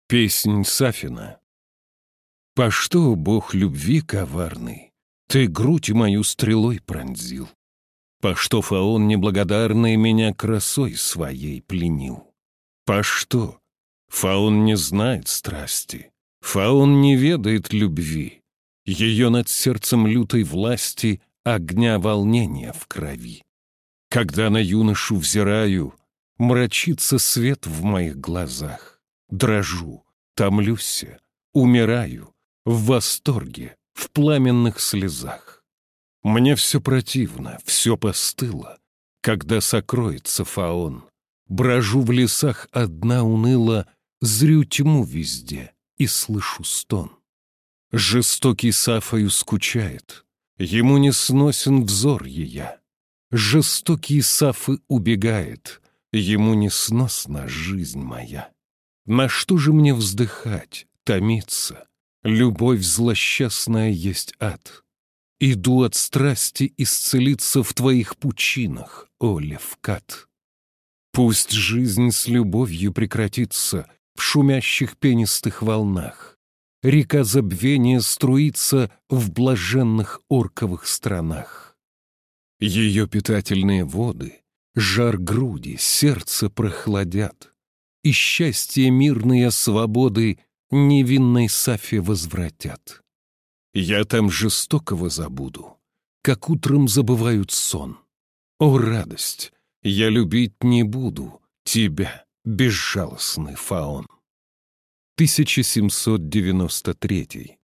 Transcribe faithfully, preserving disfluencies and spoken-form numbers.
Песнь Сафина. По что, бог любви коварный, ты грудь мою стрелой пронзил? По что Фаон неблагодарный меня красой своей пленил? По что? Фаон не знает страсти, Фаон не ведает любви, ее над сердцем лютой власти огня волнения в крови. Когда на юношу взираю, мрачится свет в моих глазах. Дрожу, томлюся, умираю, в восторге, в пламенных слезах. Мне все противно, все постыло, когда сокроется Фаон. Брожу в лесах одна уныло, зрю тьму везде и слышу стон. Жестокий Сафою скучает, ему не сносен взор ея. Жестокий Сафы убегает, ему не сносна жизнь моя. На что же мне вздыхать, томиться? Любовь злосчастная есть ад. Иду от страсти исцелиться в твоих пучинах, о Левкат. Пусть жизнь с любовью прекратится в шумящих пенистых волнах. Река забвения струится в блаженных орковых странах. Ее питательные воды, жар груди, сердце прохладят. И счастье мирные свободы невинной Сафе возвратят. Я там жестокого забуду, как утром забывают сон. О, радость! Я любить не буду тебя, безжалостный Фаон. тысяча семьсот девяносто третий.